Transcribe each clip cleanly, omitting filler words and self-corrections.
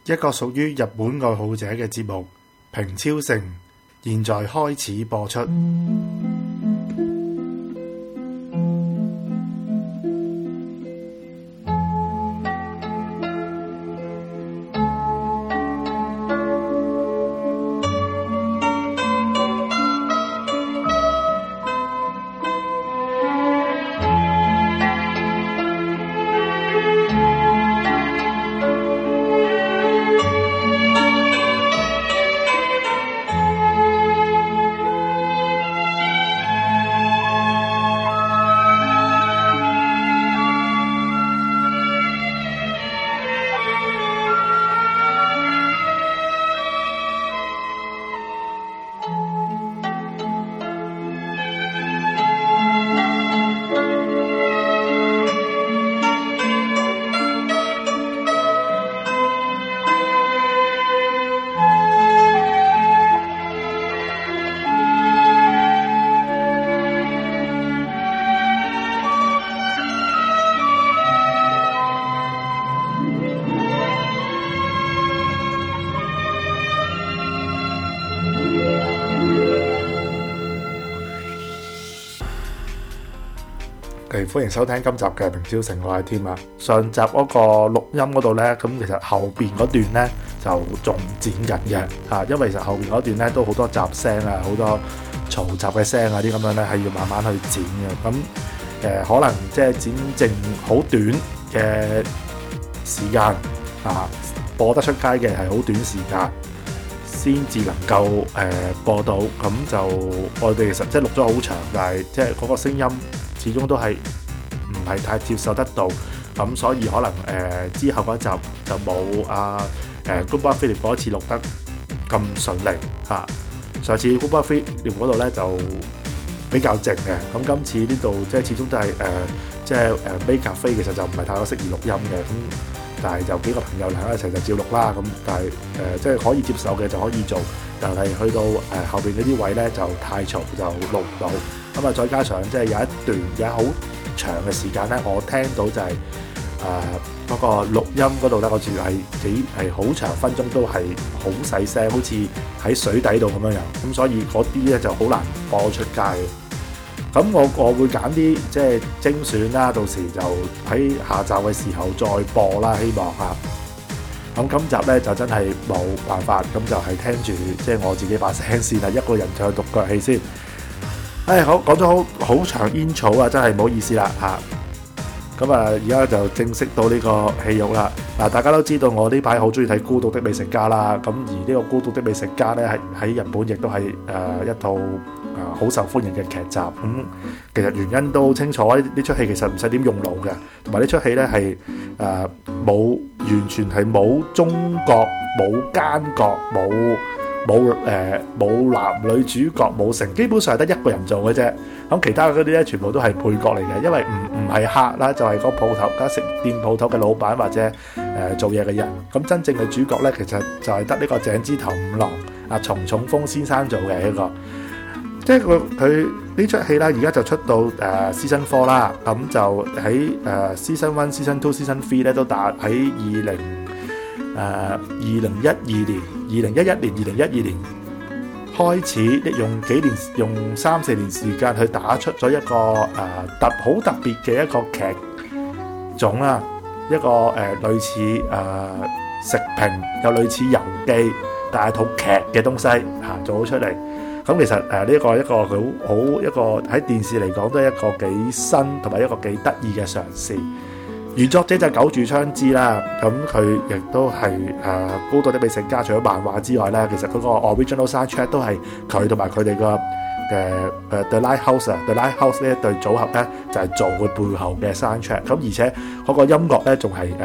一個屬於日本愛好者嘅節目《平超城》，現在開始播出。歡迎收聽今集嘅平超城，我係添啊。上集嗰個錄音嗰度呢，咁其實後邊嗰段呢就仲剪緊嘅嚇，因為其實後邊嗰段呢都好多雜聲啊，好多嘈雜嘅聲啊啲咁樣呢，係要慢慢去剪嘅。咁可能即係剪剩好短嘅時間啊，播得出街嘅係好短時間先至能夠播到。咁就我哋其實即係錄咗好長，但係即係嗰個聲音始終都係唔係太接受得到，咁所以可能之後嗰一集就冇Goodbye Philip 嗰一次錄得咁順利嚇。上次 Goodbye Philip 嗰度咧就比較靜嘅，咁今次呢度即係始終都係即係May Cafe其實就唔係太過適宜錄音嘅，咁但係就幾個朋友嚟一齊就照錄啦。咁但係即係可以接受嘅就可以做，但係去到後邊嗰啲位咧就太嘈就錄唔到。咁啊，再加上即係有一段有好長嘅時間咧，我聽到就係嗰個錄音嗰度咧，我住係好長分鐘都係好細聲，好似喺水底度咁樣樣。咁所以嗰啲咧就好難播出街嘅。咁我會揀啲即係精選啦，到時就喺下集嘅時候再播啦，希望嚇。咁今集咧就真係冇辦法，咁就係聽住即係我自己把聲先啦，一個人唱獨腳戲先。好講咗好長intro啊，真係唔好意思啦嚇。咁而家就正式到呢個戲肉啦。嗱，大家都知道我呢排好中意睇《孤獨的美食家》啦。咁而呢個《孤獨的美食家》咧，喺日本亦都係一套好受歡迎嘅劇集。咁其實原因都好清楚，呢出戲其實唔使點用腦嘅，同埋呢出戲咧係完全係冇中角、冇奸角、冇男女主角，冇成，基本上係得一個人做嘅啫。咁其他嗰啲咧全部都係配角嚟嘅，因為唔係客啦，就係個鋪頭加食店鋪頭嘅老闆或者做嘢嘅人。咁真正嘅主角咧，其實就係得呢個井之頭五郎松重豐先生做嘅一個。即係佢呢出戲啦，而家就出到Season 4啦。咁就喺Season 1、Season 2、Season 3咧都打喺2011年開始，用3-4年時間去打出咗一個好特別嘅一個劇種啦，一個類似食評又類似遊記，但係套劇嘅東西做咗出嚟。咁其實呢一個一個喺電視嚟講都係一個幾新同埋一個幾得意嘅嘗試。原作者就久住昌之啦，咁佢亦都係孤獨的美食家除咗漫畫之外咧，其實嗰個 original soundtrack 都係佢同埋佢哋個The Lighthouse 呢一對組合咧，就係做佢背後嘅 soundtrack。咁而且嗰個音樂咧仲係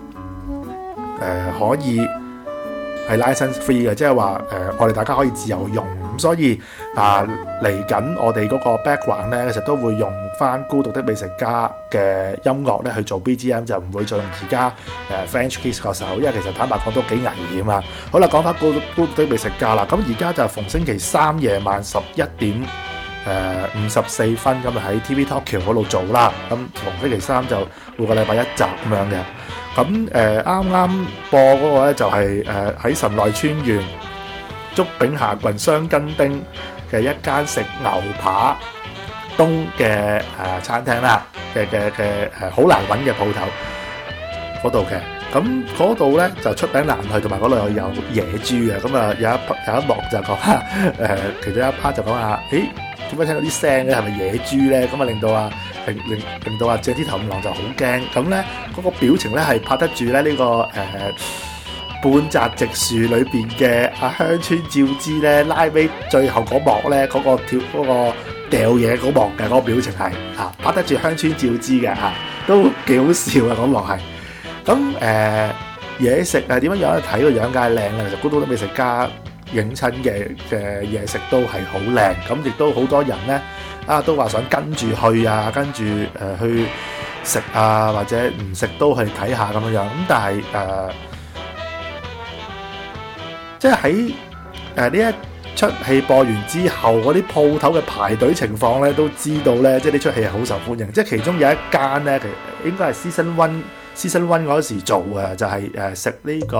可以係 license free 嘅，即係話我哋大家可以自由用。咁所以嚟緊我哋嗰個 background 咧，其實都會用翻孤獨的美食家嘅音樂咧去做 BGM， 就唔會再用而家French Kiss 嗰首，因為其實坦白講都幾危險啊。好啦，講翻孤獨的美食家啦，咁而家就逢星期三夜晚11點54分咁喺 TV Tokyo 嗰度做啦。咁逢星期三就每個禮拜一集咁樣嘅。 咁啱啱播嗰個咧就係喺神內村縣竹柄下郡雙根町嘅一間食牛扒東嘅餐廳啦，嘅好難揾嘅鋪頭嗰度嘅。咁嗰度咧就出名難去，同埋嗰度有野豬嘅。咁啊有一幕就講下其中一 part 就講下，咦點解聽到啲聲咧係咪野豬咧？咁啊令到阿鄭之頭五郎就好驚。咁咧嗰個表情咧係拍得住咧呢個半澤直樹裏邊嘅阿香川照之咧，拉尾最後嗰幕咧嗰個掉嘢嗰幕嘅嗰個表情係拍得住香川照之嘅都幾好笑啊！嗰幕係咁嘢食係點樣樣？睇個樣梗係靚啦，其實孤島的美食家影親嘅嘢食都係好靚，咁亦都好多人咧都話想跟住去啊，跟住去食啊，或者唔食都去睇下咁樣樣。咁但係即係喺呢一出戲播完之後，嗰啲鋪頭嘅排隊情況咧，都知道咧，即係呢出戲係好受歡迎。即係其中有一間咧，其實應該係 Season One 嗰時做嘅，就係食呢個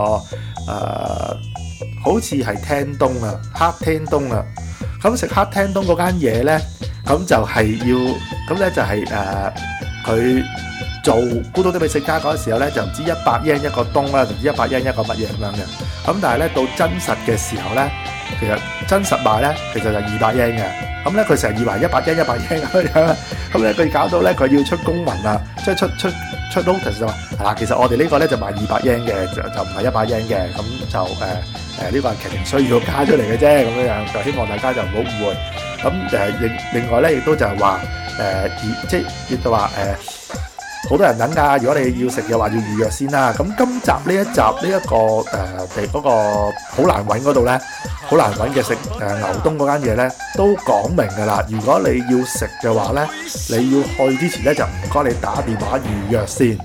好似係聽東啊，黑聽東啊。咁食黑聽東嗰間嘢咧，咁就係要咁咧就係佢做孤島的美食家嗰時候咧，就唔知100 yen 一個東啦，唔知100 yen 一個乜嘢咁樣嘅。咁但係咧到真實嘅時候咧，其實真實賣咧，其實就200 yen嘅。咁咧佢成日以為100 yen 咁樣，咁咧佢搞到咧佢要出公文啊，即係出 notice 就話其實我哋呢個咧就賣200 yen 嘅，就唔係100 yen 嘅。咁就呢個係劇情需要加出嚟嘅啫，咁樣就希望大家就唔好誤會。咁另外咧亦都就係話即係亦都話好多人等㗎，如果你要食嘅話要預約先啦。咁今集呢一集呢一個嗰個好難揾嗰度咧，好難揾嘅食牛東嗰間嘢咧，都講明㗎啦。如果你要食嘅話咧，你要去之前咧就唔該你打電話預約先。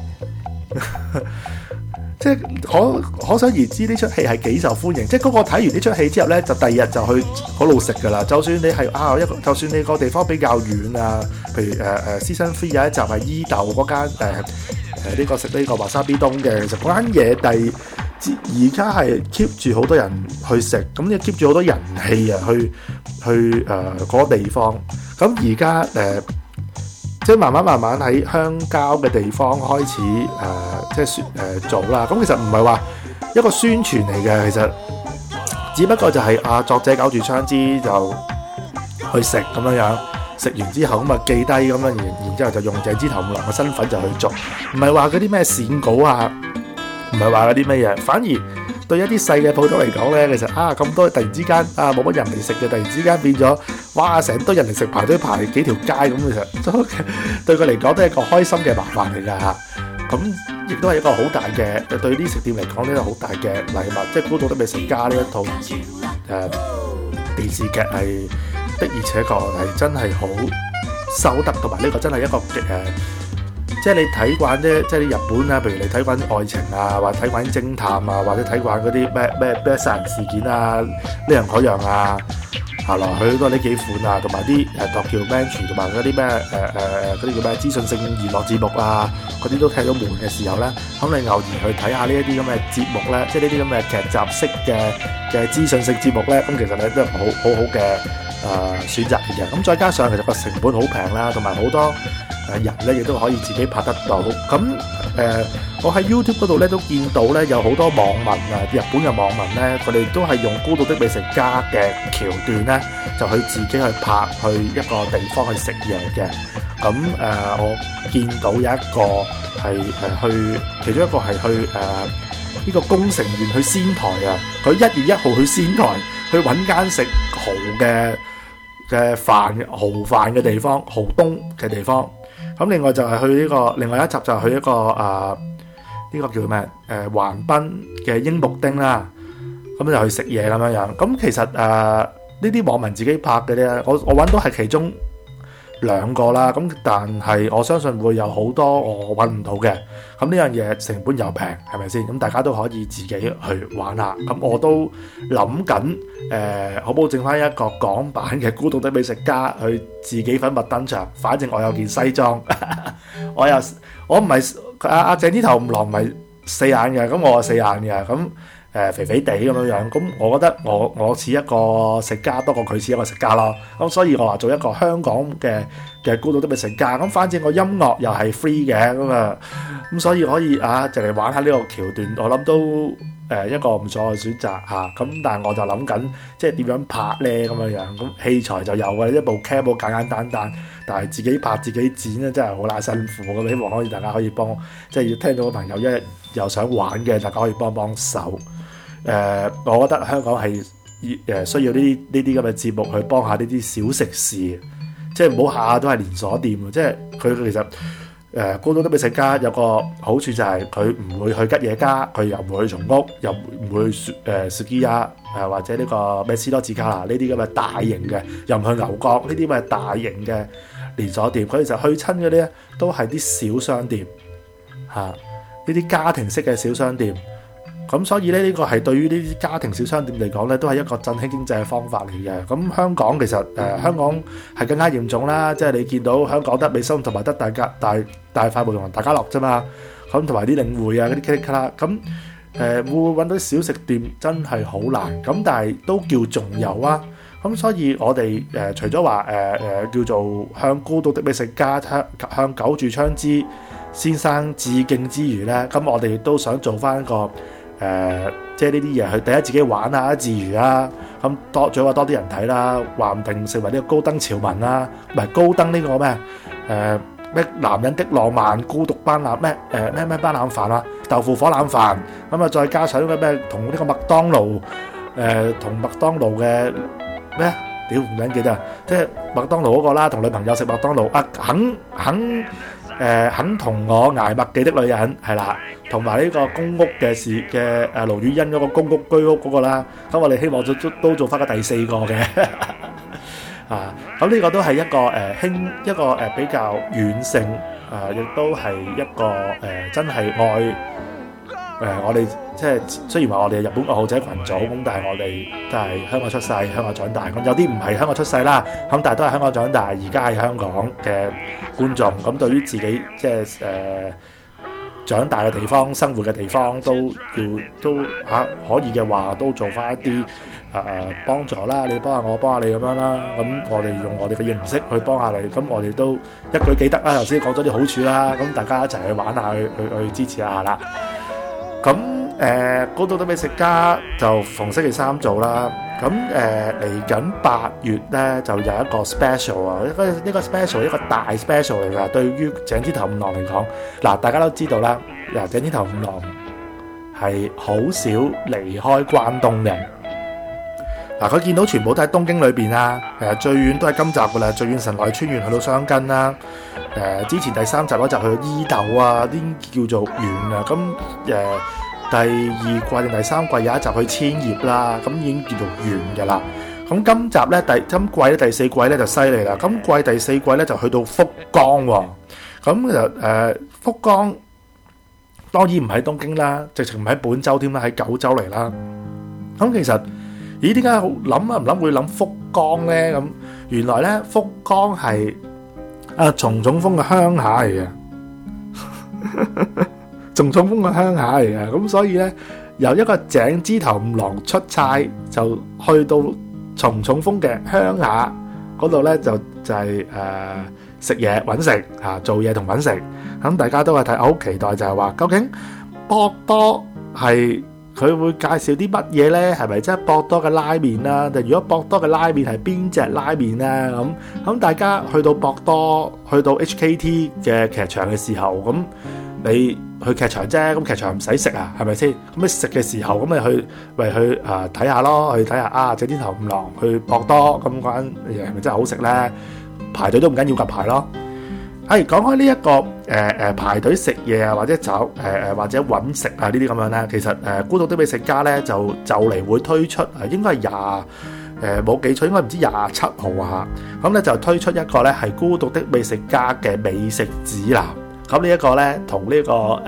即係可想而知呢出戲係幾受歡迎。即係嗰個睇完呢出戲之後咧，就第二日就去嗰度食㗎啦。就算你係就算你個地方比較遠啊，譬如Season 3有一集係伊豆嗰間呢個食呢個華沙比東嘅，其實嗰間嘢而家係 keep 住好多人去食，咁亦 keep 住好多人氣啊，去嗰個地方。咁而家即係慢慢喺鄉郊嘅地方開始即係做啦。咁其實唔係話一個宣傳嚟嘅，其實只不過就係作者搞住槍支就去食咁樣，食完之後咁記低咁樣，然之後就用鄭之頭五郎嘅身份就去做，唔係話嗰啲咩鱔稿啊，唔係話嗰啲咩嘢，反而對一啲細嘅鋪頭嚟講咧，其實咁多突然之間冇乜人嚟食嘅，突然之間變咗哇成堆人嚟食，排隊排幾條街咁，其實對佢嚟講都係一個開心嘅麻煩嚟㗎嚇。咁亦都係一個好大嘅對啲食店嚟講呢個好大嘅禮物，即係孤島的美食家呢一套電視劇係的而且確係真係好收得，同埋呢個真係一個即係你睇慣啫，即係啲日本啊，譬如你睇慣愛情啊，或者睇慣偵探啊，或者睇慣嗰啲咩殺人事件啊，呢樣嗰樣啊，下來去都係呢幾款啊，同埋啲documentary 同埋嗰啲咩嗰啲叫咩資訊性娛樂節目啊，嗰啲都睇到悶嘅時候咧，咁你偶然去睇下呢一啲咁嘅節目咧，即係呢啲咁嘅劇集式嘅資訊性節目咧，咁其實咧都係好嘅選擇嚟嘅。咁再加上其實個成本好平啦，同埋好多人咧亦都可以自己拍得到。咁我喺 YouTube 嗰度咧都見到咧有好多網民日本嘅網民咧，佢哋都係用孤島的美食家嘅橋段咧，就去自己去拍去一個地方去食嘢嘅。咁我見到有一個係去，其中一個係去呢個宮城縣去仙台啊，佢1月1號去仙台去揾間食嘅豪飯嘅地方，豪東嘅地方。咁另外就係去呢個，另外一集就係去一個呢個叫咩橫濱嘅櫻木町啦。咁就去食嘢咁樣。咁其實呢啲網民自己拍嘅咧，我揾到係其中2個啦。咁但係我相信會有好多我揾唔到嘅。咁呢樣嘢成本又平，係咪先？咁大家都可以自己去玩下。咁我都諗緊可唔可以整翻一個港版嘅孤島的美食家去自己粉墨登場。反正我有件西裝，我唔係阿鄭之頭五郎唔係四眼嘅，咁我係四眼嘅，咁肥肥地咁樣樣，咁我覺得我似一個食家多過佢似一個食家咯，咁所以我話做一個香港嘅孤獨的美食家，咁反正個音樂又係 free 嘅，咁所以可以就嚟玩下呢個橋段，我諗都一個唔錯嘅選擇嚇，咁但係我就諗緊即係點樣拍咧咁樣樣，咁器材就有嘅，一部 cam 好簡簡單單，但係自己拍自己剪咧真係好乸辛苦，咁希望可以大家可以幫，即係要聽到嘅朋友又想玩嘅，大家可以幫幫手。我覺得香港係需要呢啲咁嘅節目去幫下呢啲小食肆，即係唔好下下都係連鎖店，即係佢其實孤獨的美食家有個好處就係佢唔會去吉野家，佢又唔會去松屋，又唔會去Sukiya或者呢個咩斯多治加拿呢啲咁嘅大型嘅，又唔去牛角呢啲咁嘅大型嘅連鎖店，佢其實去親嗰啲咧都係啲小商店呢啲家庭式嘅小商店。咁所以咧，呢個係對於呢啲家庭小商店嚟講咧，都係一個振興經濟嘅方法嚟嘅。咁香港其實香港係更加嚴重啦，即係你見到香港得美心同埋得大快活同埋大家樂啫嘛。咁同埋啲領匯嗰啲噼里咔啦，咁會揾到小食店真係好難。咁但係都叫仲有啊。咁所以我哋除咗話叫做向孤獨的美食家向久住昌之先生致敬之餘咧，咁我哋亦都想做翻一個。即係呢啲嘢，去第一自己玩下自娛啦，咁最好多啲人睇啦，話唔定成為呢個高登潮文啦，唔係高登呢個咩咩男人的浪漫孤獨班腩咩班腩飯啊，豆腐火腩飯，咁再加上咩同呢個麥當勞同麥當勞嘅咩屌唔撚記得，即係麥當勞嗰個啦，同女朋友食麥當勞肯同我捱麥記的女人係啦，同埋呢個公屋嘅盧宇欣嗰個公屋居屋嗰個啦，咁我哋希望都做翻個第四個嘅咁呢個都係一個比較軟性亦都係一個真係愛我哋即係雖然話我哋係日本愛好者群組咁，但係我哋都係香港出世、香港長大。咁有啲唔係香港出世啦，咁但係都係香港長大，而家係香港嘅觀眾。咁對於自己即係長大嘅地方、生活嘅地方，都可以嘅話，都做翻一啲幫助啦。你幫下我，幫下你咁樣啦。咁我哋用我哋嘅形式去幫下你。咁我哋都一舉幾得啦。頭先講咗啲好處啦，咁大家一齊去玩下，去支持一下啦。咁孤獨的美食家就逢星期三做啦。咁嚟緊8月咧就有一個 special 啊，呢個 special 一個大 special 嚟㗎。對於井之頭五郎嚟講，嗱大家都知道啦，井之頭五郎係好少離開關東嘅。嗱佢見到全部都喺東京裏邊啦，最遠都係今集㗎啦，最遠神奈川縣去到箱根啦。之前第3集嗰集去到伊豆啊，啲叫做遠啊。咁第2季定第3季有一集去千葉啦，咁已經叫做遠嘅啦。咁今集咧今季咧第4季咧就犀利啦。今季第4季咧就去到福岡喎。咁其實福岡當然唔喺東京啦，直情唔喺本州添啦，喺九州嚟啦。咁其實點解諗會諗福岡咧？咁原來咧福岡係松重豐嘅鄉下嚟嘅，松重豐嘅鄉下嚟嘅。咁所以咧由一個井之頭五郎出差就去到松重豐嘅鄉下嗰度咧，就係食嘢揾食做嘢同揾食。咁大家都係睇，好期待就係話究竟博多係佢會介紹啲乜嘢咧？係咪真係博多嘅拉麵啦？但如果博多嘅拉麵係邊隻拉麵咧？咁大家去到博多，去到 HKT 嘅劇場嘅時候，咁你去劇場啫，咁劇場唔使食啊，係咪先？咁你食嘅時候，咁咪去睇下咯，去睇下井之頭五郎去博多咁嗰間嘢係咪真係好食咧？排隊都唔緊要，夾排咯。講開呢一個排隊食嘢啊，或者或者揾食啊呢啲咁樣咧，其實孤獨的美食家咧就嚟會推出應該係冇記錯，應該唔知27號啊。咁咧就推出一個咧係孤獨的美食家嘅美食指南。咁呢一個咧同呢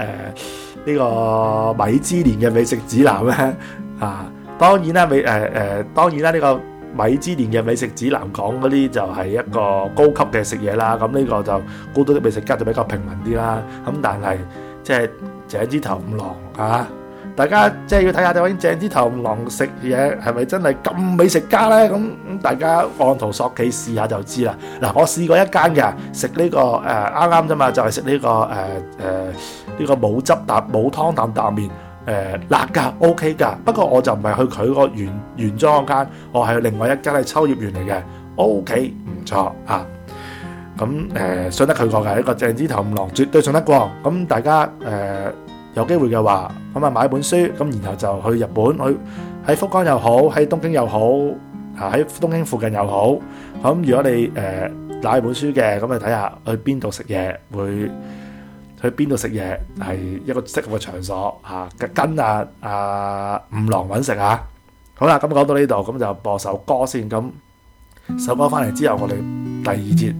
個米芝蓮嘅美食指南咧當然啦呢個米芝蓮嘅美食指南講嗰啲就係一個高級嘅食嘢啦，咁呢個就孤獨的美食家就比較平民啲啦。咁但係即係井之頭五郎啊！大家即係要睇下究竟鄭之頭狼食嘢係咪真係咁美食家呢？咁大家按圖索驥試下就知啦。嗱，我試過一間嘅食呢個啱啱啫嘛，就係食呢個呢個冇汁冇湯擔麵辣㗎 OK 㗎。不過我就唔係去佢個原裝嗰間，我係去另外一間係秋葉原嚟嘅 OK 唔錯啊。咁信得佢過嘅一個鄭之頭五郎絕對信得過。咁大家有機會嘅話，咁啊買本書，咁然後就去日本，去喺福岡又好，喺東京又好，喺東京附近又好。咁如果你買本書嘅，咁你睇下去邊度食嘢，會去邊度食嘢係一個適合嘅場所嚇，跟五郎揾食啊！好啦，咁講到呢度，咁就播首歌先。咁首歌翻嚟之後，我哋第二節。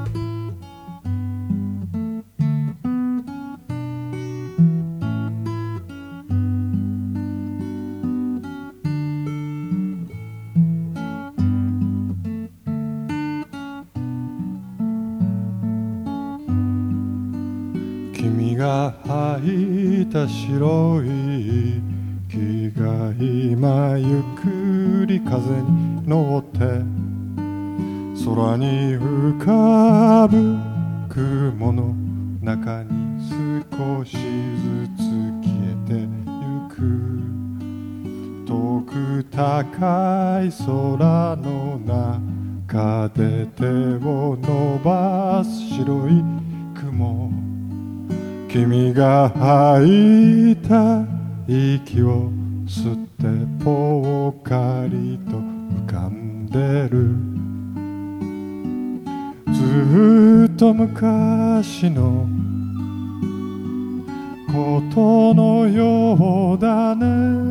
君が履いた白い木が今ゆっくり風に乗って空に浮かぶ雲の中に少しずつ消えてゆく遠く高い空の中で手を伸ばす白い雲君が吐いた息を吸ってぽっかりと浮かんでるずっと昔のことのようだね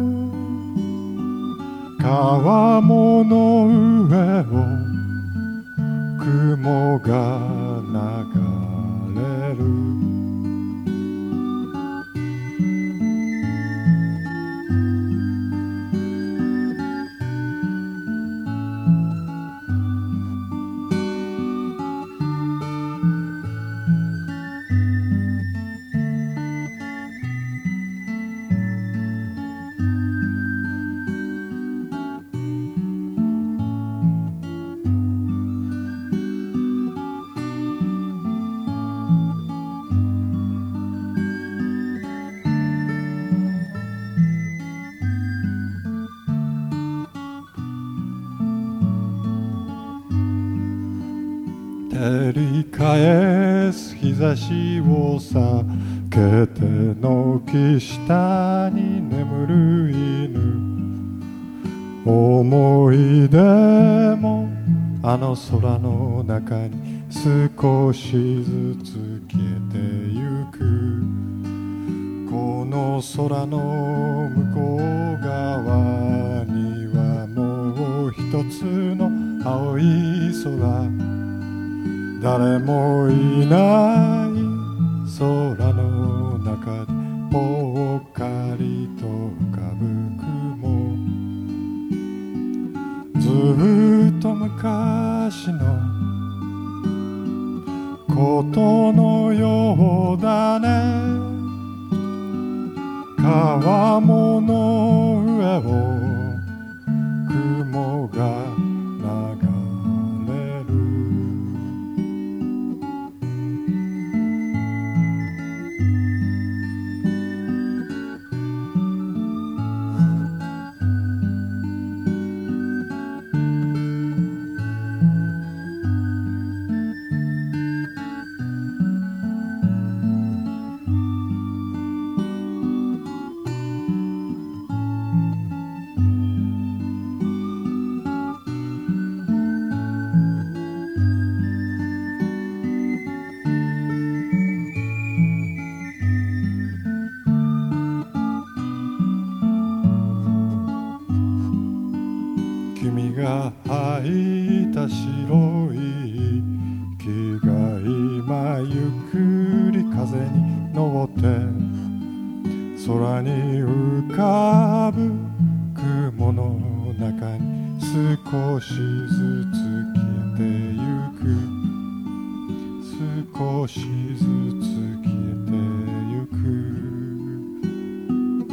川面の上を雲が流れる照り返す日差しを避けて軒下に眠る犬思い出もあの空の中に少しずつ消えてゆくこの空の向こう側にはもう一つの青い空誰もいない空の中でぽっかりと浮かぶ雲ずっと昔のことのようだね川面の上を雲が君が吐いた白い木が今ゆっくり風に乗って空に浮かぶ雲の中に少しずつ消えてゆく少しずつ消えてゆく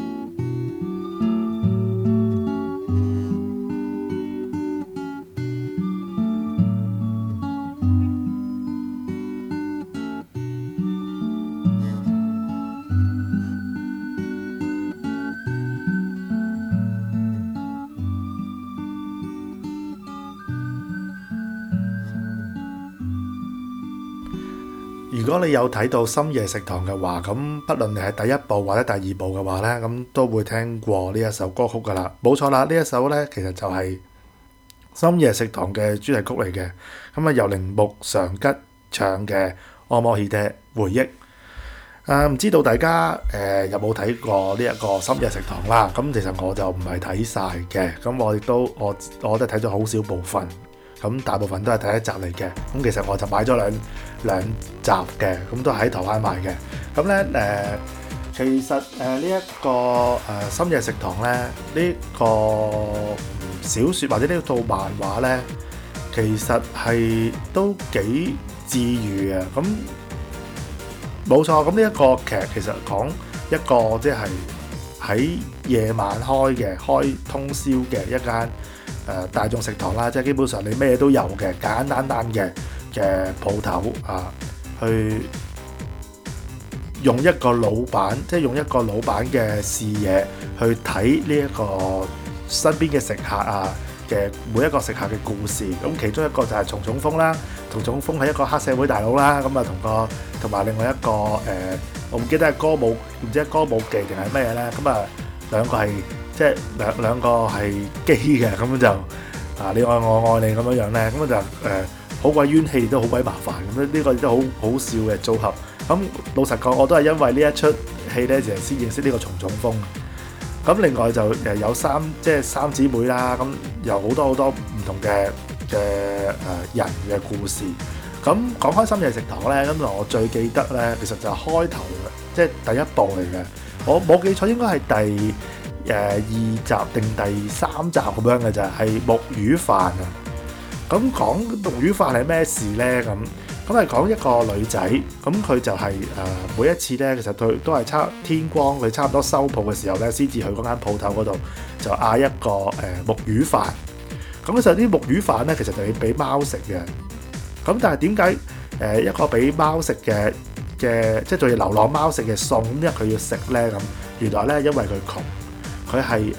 如果你有睇到深夜食堂嘅話，咁不論你係第一部或者第二部嘅話呢，咁都會聽過呢一首歌曲噶啦。冇錯啦，呢一首呢其實就係深夜食堂嘅主題曲嚟嘅。咁啊由鈴木常吉唱嘅《オモヒデ回憶》。唔知道大家有冇睇過呢一個深夜食堂啦？咁其實我就唔係睇晒嘅，咁我都睇咗好少部分，咁大部分都係第一集嚟嘅。咁其實我就買咗兩集嘅，咁都喺台灣買嘅。咁咧其實呢一個深夜食堂咧，呢個小説或者呢套漫畫咧，其實係都幾治癒嘅。咁冇錯，咁呢一個劇其實講一個即係喺夜晚開通宵嘅一間大眾食堂啦，即係基本上你咩都有嘅，簡簡單嘅鋪頭啊，去用一個老闆，即係用一個老闆嘅視野去睇呢一個身邊嘅食客啊嘅每一個食客嘅故事。咁其中一個就係松重豐啦，松重豐係一個黑社會大佬啦，咁啊同埋另外一個我唔記得係歌舞，唔知係歌舞伎定係咩嘢咧，咁啊兩個係即係兩個係基嘅，咁就你愛我愛你咁樣樣咧，咁就好鬼冤氣都好鬼麻煩咁，呢個都好笑嘅組合。咁老實講，我都係因為呢一出戲咧，就先認識呢個松重豐。咁另外就有三姊妹啦，咁有好多唔同嘅人嘅故事。咁講開深夜食堂咧，咁我最記得咧，其實就係開頭嘅，即係第一部嚟嘅。我冇記錯應該係第2集定第3集咁樣嘅，就係木魚飯啊。咁講木魚飯係咩事咧？咁係講一個女仔，咁佢就係每一次咧，其實佢都係天光，佢差唔多收鋪嘅時候咧，先至去嗰間鋪頭嗰度就嗌一個木魚飯。咁其實啲木魚飯咧，其實就要俾貓食嘅。咁但係點解一個俾貓食嘅即係仲要流浪貓食嘅餸，因為佢要食咧？咁原來咧，因為佢窮，佢係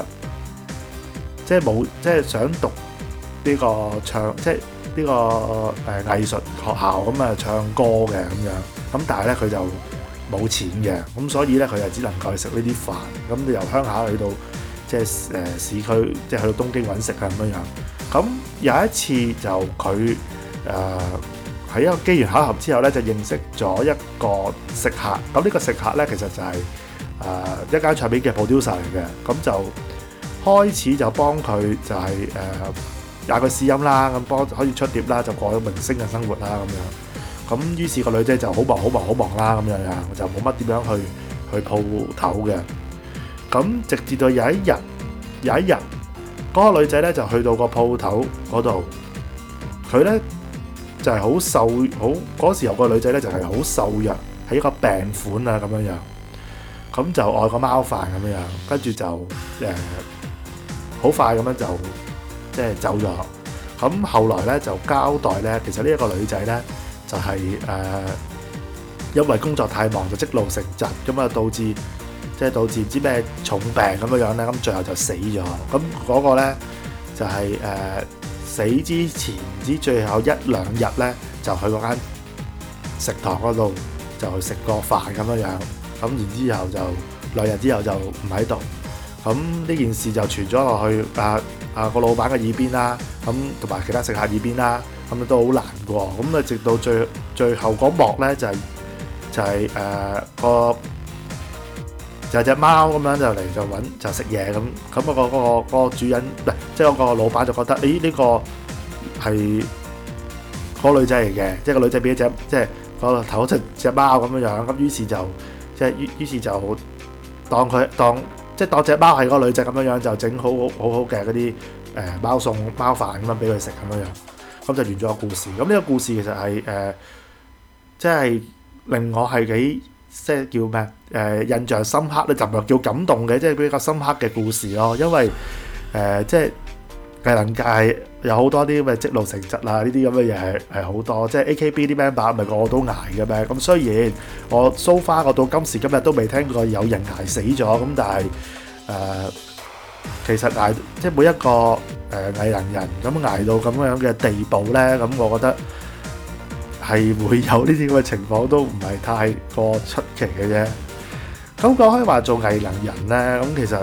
即係想讀呢個唱，即係呢個藝術學校咁啊，唱歌嘅咁樣。咁但係咧，佢就冇錢嘅，咁所以咧，佢就只能夠食呢啲飯。咁由鄉下去到即係市區，即係去到東京揾食啊咁樣。咁有一次就佢喺一個機緣巧合之後咧，就認識咗一個食客。咁呢個食客咧，其實就係一間唱片嘅 producer 嚟嘅。咁就開始就幫佢就係嗌佢試音啦，咁幫可以出碟啦，就過咗明星嘅生活啦咁樣。咁於是個女仔就好忙啦咁樣，就冇乜點樣去鋪頭嘅。咁直至到有一日嗰個女仔咧就去到個鋪頭嗰度，佢咧就係好瘦，嗰時候個女仔咧就係好瘦弱，係一個病款啊咁樣。咁就愛個貓飯咁樣，跟住就好快咁樣就即係走咗。咁後來咧就交代咧，其實呢一個女仔咧就係因為工作太忙就積勞成疾，咁啊導致唔知咩重病咁樣咧，咁最後就死咗。咁嗰個咧就係死之前唔知最後1-2日咧，就去嗰間食堂嗰度就食個飯咁樣。咁然之後就2日之後就唔喺度。咁呢件事就傳咗落去個老闆嘅耳邊啦，咁同埋其他食客耳邊啦，咁都好難過。咁啊直到最後嗰幕咧就係隻貓咁樣就嚟就揾就食嘢咁。咁嗰個主人唔係即係嗰個老闆就覺得呢個係嗰個女仔嚟嘅，即係個女仔俾隻即係個頭隻貓咁樣。咁於是就當隻貓係個女仔咁樣，就整好嘅嗰啲貓餸貓飯咁樣俾佢食咁樣，咁就完咗個故事。咁呢個故事其實係即係令我係幾即係叫咩印象深刻咧，就唔係叫感動嘅，即係比較深刻嘅故事咯。因為即係藝能界有好多啲咁嘅積勞成疾啊，呢啲咁嘅嘢係好多。即係 AKB 啲 member 咪個個都捱嘅咩？咁雖然我 so far 我到今時今日都未聽過有人捱死咗，咁但係其實捱即係每一個藝能人咁捱到咁樣嘅地步咧，咁我覺得係會有呢啲咁嘅情況，都唔係太過出奇嘅啫。咁講開話做藝能人呢，咁其實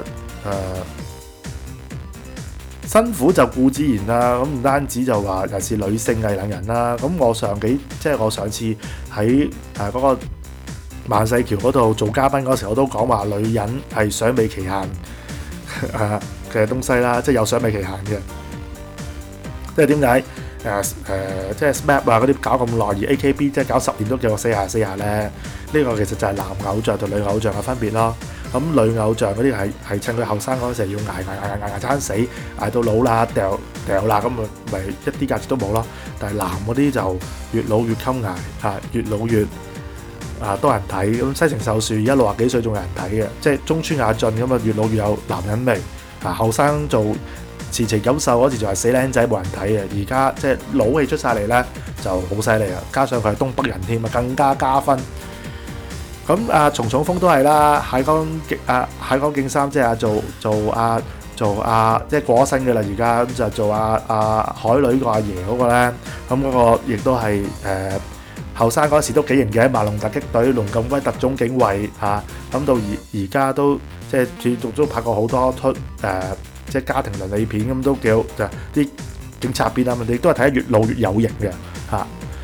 辛苦就固之然啦。咁唔單止就話尤其是女性藝能人啦。咁我上次喺嗰個萬世橋嗰度做嘉賓嗰時，我都講話女人係賞味期限嘅東西啦，即係有賞味期限嘅。即係點解即係 SMAP 啊嗰啲搞咁耐，而 AKB 即係搞10年都叫我4下咧？呢個其實就係男偶像同女偶像嘅分別咯。咁女偶像嗰啲係趁佢後生嗰陣時要捱撐死，捱到老啦掉啦，咁咪一啲價值都冇咯。但係男嗰啲就越老越襟捱嚇，越老越多人睇。咁西城秀樹而家60幾歲仲有人睇嘅，即係中村雅俊咁啊，越老越有男人味。後生做前程錦繡嗰時就係死靚仔冇人睇嘅，而家即係老氣出晒嚟咧就好犀利啊！加上佢係東北人添啊，更加加分。咁松重豐都係啦，蟹江敬三即係做即係過咗身嘅啦，而家咁就做海女個阿爺嗰個咧，咁嗰個亦都係後生嗰時都幾型嘅，馬龍突擊隊、龍咁威特種警衛嚇，咁到而家都即係繼續都拍過好多出即係家庭倫理片，咁都幾好，就啲警察片啊，你都係睇得越老越有型嘅嚇。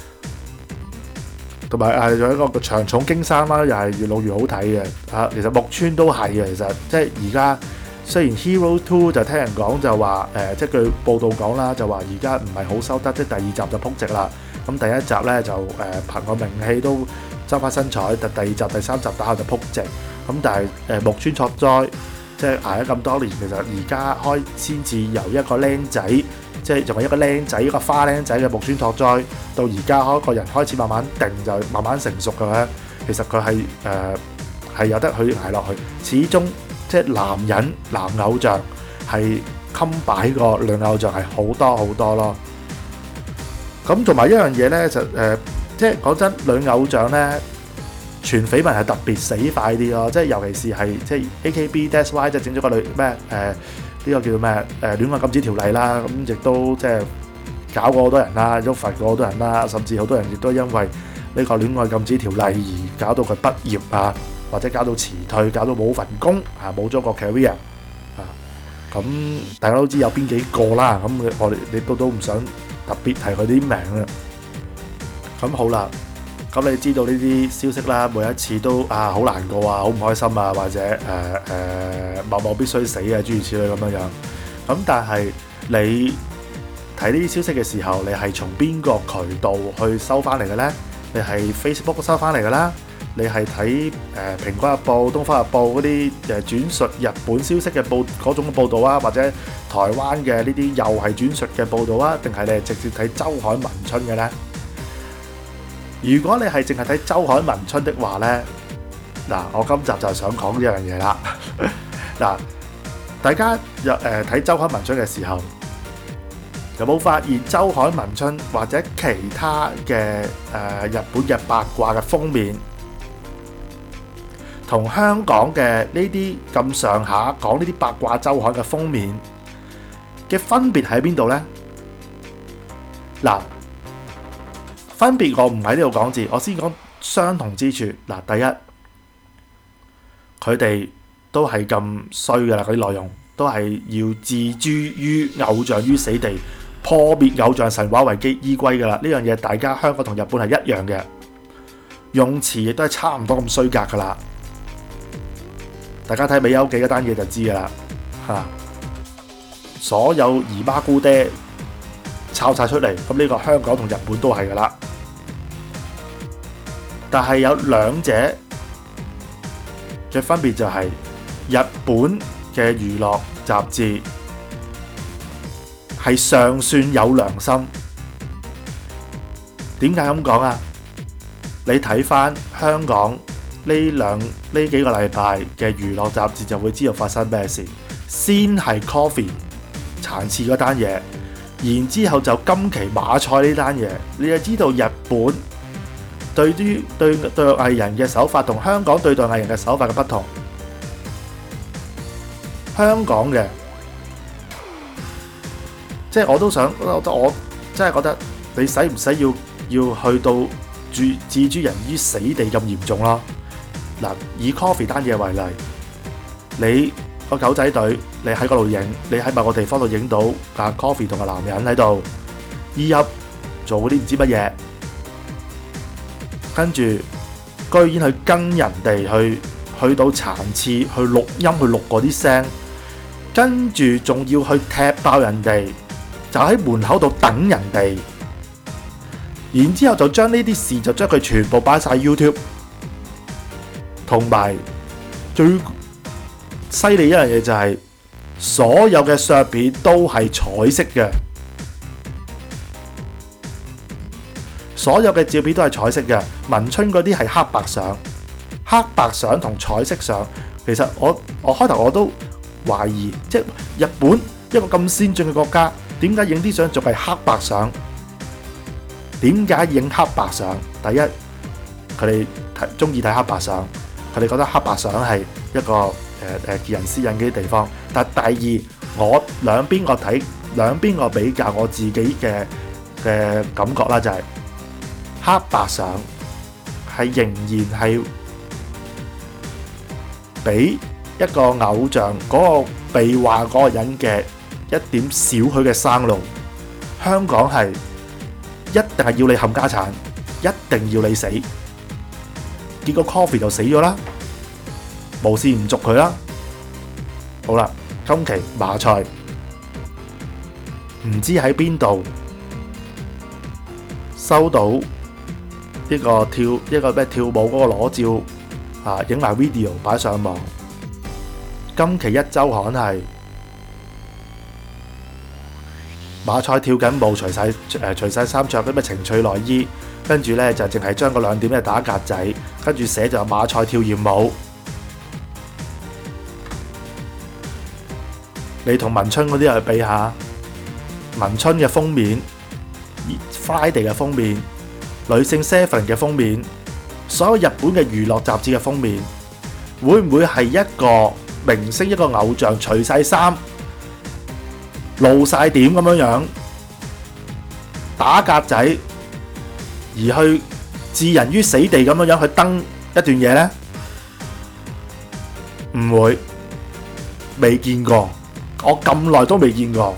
同埋仲有一個長重京三啦，又係越老越好睇嘅嚇。其實木村都係嘅，其實即係而家雖然 Hero 2就聽人講就話即係據報道講啦，就話而家唔係好收得，即係第二集就撲直啦。咁第一集咧就憑個名氣都爭翻身彩，但第二集、第三集打後就撲直。咁但係木村拓哉即係捱咗咁多年，其實而家先至由一個僆仔，即係仲係一個僆仔，一個花僆仔嘅木村拓哉，到而家一個人開始慢慢定，就慢慢成熟嘅咧。其實佢係有得去捱落去，始終即係男偶像係襟擺過女偶像係好多好多咯。咁同埋一樣嘢咧就即係講真，女偶像咧傳緋聞係特別死快啲咯，即係尤其是係即係 AKB，That's why 即係整咗個女咩呢個叫做咩戀愛禁止條例啦，咁亦都即係搞過好多人啦，喐罰過好多人啦，甚至好多人亦都因為呢個戀愛禁止條例而搞到佢畢業啊，或者搞到辭退，搞到冇份工冇咗個 career 咁大家都知有邊幾個啦，咁我哋你都唔想特別提佢啲名啦。咁好啦，咁你知道呢啲消息啦，每一次都好難過啊，好唔開心啊，或者某某必須死啊，諸如此類咁樣。咁但係你睇呢啲消息嘅時候，你係從邊個渠道去收翻嚟嘅呢？你係 Facebook 收翻嚟嘅啦，你係睇蘋果日報、東方日報嗰啲轉述日本消息嘅嗰種報導啊，或者台灣嘅呢啲又係轉述嘅報導啊，定係你係直接睇周刊文春嘅呢？如果你係淨係睇周刊文春的話呢，嗱，我今集就係想講呢樣嘢啦。嗱，大家睇周刊文春嘅時候，有冇發現周刊文春或者其他嘅日本嘅八卦嘅封面，同香港嘅呢啲咁上下講呢啲八卦周刊嘅封面嘅分別喺邊度呢？嗱，分別我唔喺呢度講字，我先講相同之處。嗱，第一，佢哋都係咁衰噶啦，嗰啲內容都係要置諸於偶像於死地，破滅偶像神話為依歸噶啦。呢樣嘢大家香港同日本係一樣嘅，用詞亦都係差唔多咁衰格噶啦。大家睇美優記嗰單嘢就知噶啦，所有姨媽姑爹抄晒出嚟，咁呢個香港同日本都係噶啦。但係有兩者嘅分別就係日本嘅娛樂雜誌係尚算有良心。點解咁講啊？你睇翻香港呢幾個禮拜嘅娛樂雜誌就會知道發生咩事。先係 Coffee 殘次嗰單嘢，然之後就今期馬賽呢單嘢，你就知道日本對藝人嘅手法同香港對待藝人嘅手法嘅不同。香港嘅，即係我都想，我真係覺得你使唔使要要去到置諸人於死地咁嚴重咯。嗱，以 Coffee 單嘢為例，你個狗仔隊，你喺嗰度影，你喺某個地方度影到Coffee 同個男人喺度依入做嗰啲唔知乜嘢，跟住居然去跟人哋去到殘次去錄音去錄嗰啲聲，跟住仲要去踢爆人哋，就喺門口度等人哋，然之後就將呢啲事就將佢全部擺晒 YouTube， 同埋最犀利一樣嘢就係所有嘅相片都係彩色嘅，所有嘅照片都係彩色嘅。文春嗰啲係黑白相，黑白相同彩色相，其實我開頭我都懷疑，即係日本一個咁先進嘅國家，點解影啲相仲係黑白相？點解影黑白相？第一，佢哋中意睇黑白相，佢哋覺得黑白相係一個見人私隱嘅地方。但第二，我兩邊我睇，兩邊我比較我自己嘅感覺啦，就係黑白相係仍然係俾一個偶像嗰個被話嗰個人嘅一點少許嘅生路。香港係一定係要你冚家產，一定要你死。結果 Coffee 就死咗啦，無線唔續佢啦。好啦，今期馬賽唔知喺邊度收到呢個跳舞嗰個裸照影埋 video 擺上網。今期一週刊係馬賽跳緊舞，除晒衫，着啲咩情趣內衣，跟住咧就淨係將個兩點咧打格仔，跟住寫就馬賽跳豔舞。你同文春嗰啲去比下，文春嘅封面、Friday 嘅封面、女性 Seven 嘅封面，所有日本嘅娛樂雜誌嘅封面，會唔會係一個明星、一個偶像除晒衫、露晒點咁樣打格仔，而去置人於死地咁樣去登一段嘢呢？唔會，未見過。我咁耐都未見過。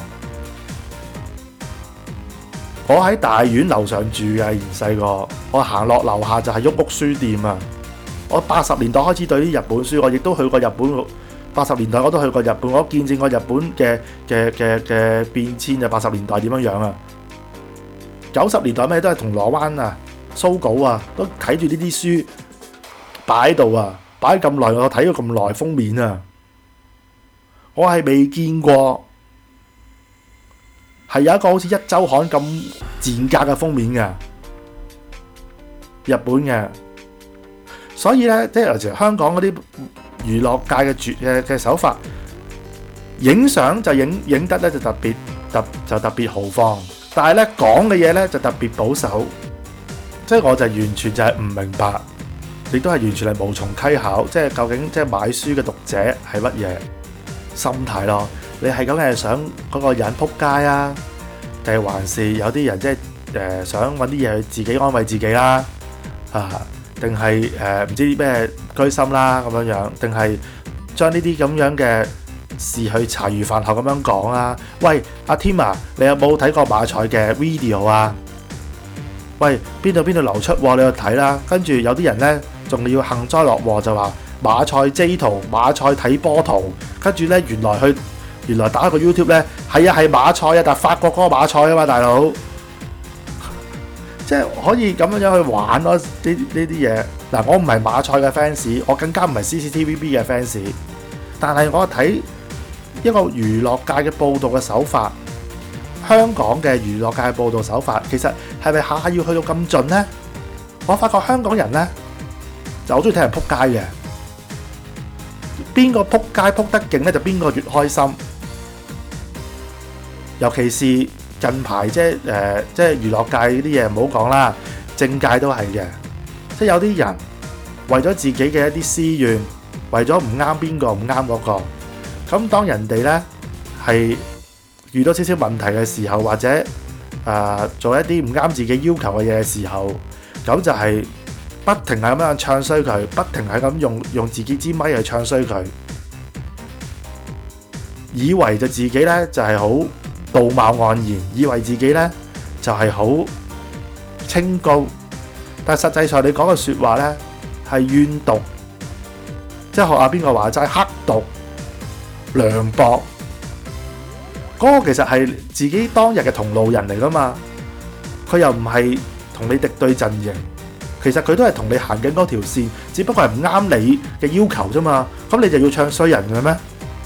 我喺大院樓上住嘅，以前細個，我行落樓下就係旭屋書店啊。我80年代開始對啲日本書，我亦都去過日本。80年代我都去過日本，我見證過日本嘅變遷啊。80年代點樣啊？90年代咩都係銅鑼灣啊、蘇稿啊，都睇住呢啲書擺喺度啊，擺咁耐，我睇咗咁耐封面啊。我係未見過，係有一個好似一週刊咁賤格嘅封面嘅，日本嘅。所以咧，即係有時香港嗰啲娛樂界嘅手法，影相就影得咧就特別豪放，但係咧講嘅嘢咧就特別保守。即係我就完全就係唔明白，亦都係完全係無從稽考。即係究竟即係買書嘅讀者係乜嘢心態咯？你係究竟係想嗰個人撲街啊，定係還是有啲人即係想揾啲嘢去自己安慰自己啦？定係唔知咩居心啦咁樣，定係將呢啲咁樣嘅事去茶餘飯後咁樣講啊？喂，阿 Tim 啊，你有冇睇過馬賽嘅 video 啊？喂，邊度流出喎？你去睇啦。跟住有啲人呢，仲要幸災樂禍就話馬賽 J 圖、馬賽睇波圖，跟住呢，原來打一個 YouTube 呢，係馬賽啊，但係法國嗰個馬賽啊嘛，大佬，即係可以咁樣去玩咯呢啲嘢。嗱，我唔係馬賽嘅 fans， 我更加唔係 CCTVB 嘅 fans， 但係我睇一個娛樂界嘅報導嘅手法，香港嘅娛樂界嘅報導手法，其實係咪下下要去到咁盡呢？我發覺香港人呢，就好中意睇人撲街嘅，邊個撲街撲得勁呢，就邊個越開心。尤其是近排即係娛樂界呢啲嘢唔好講啦，政界都係嘅，即係有啲人為咗自己嘅一啲私怨，為咗唔啱邊個唔啱嗰個，咁當人哋呢係遇到少少問題嘅時候，或者做一啲唔啱自己要求嘅嘢嘅時候，咁就係不停係咁樣唱衰佢，不停係咁用自己支咪去唱衰佢，以為就自己呢就係好道貌岸然，以為自己呢就係好清高，但係實際上你講嘅説話呢係怨毒，即係學下邊個話齋黑毒、涼薄，嗰個其實係自己當日嘅同路人嚟噶嘛，佢又唔係同你敵對陣營，其實佢都係同你行緊嗰條線，只不過係唔啱你嘅要求啫嘛，咁你就要唱衰人嘅咩？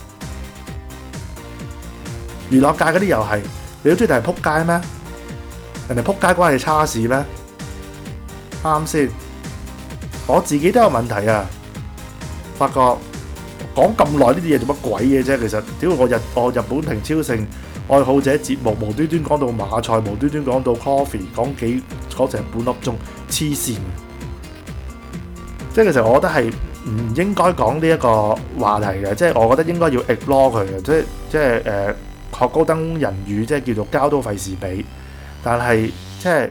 娛樂界嗰啲又係，你都中意睇人撲街咩？人哋撲街關你叉事咩？啱先，我自己都有問題啊！發覺講咁耐呢啲嘢做乜鬼嘢啫？其實，屌我日本平超盛愛好者節目無端端講到馬賽，無端端講到 coffee， 講成半粒鐘，黐線！即係其實我覺得係唔應該講呢一個話題嘅，即係我覺得應該要 ignore 佢嘅，即係學高登人語，即係叫做交都費事俾。但係即係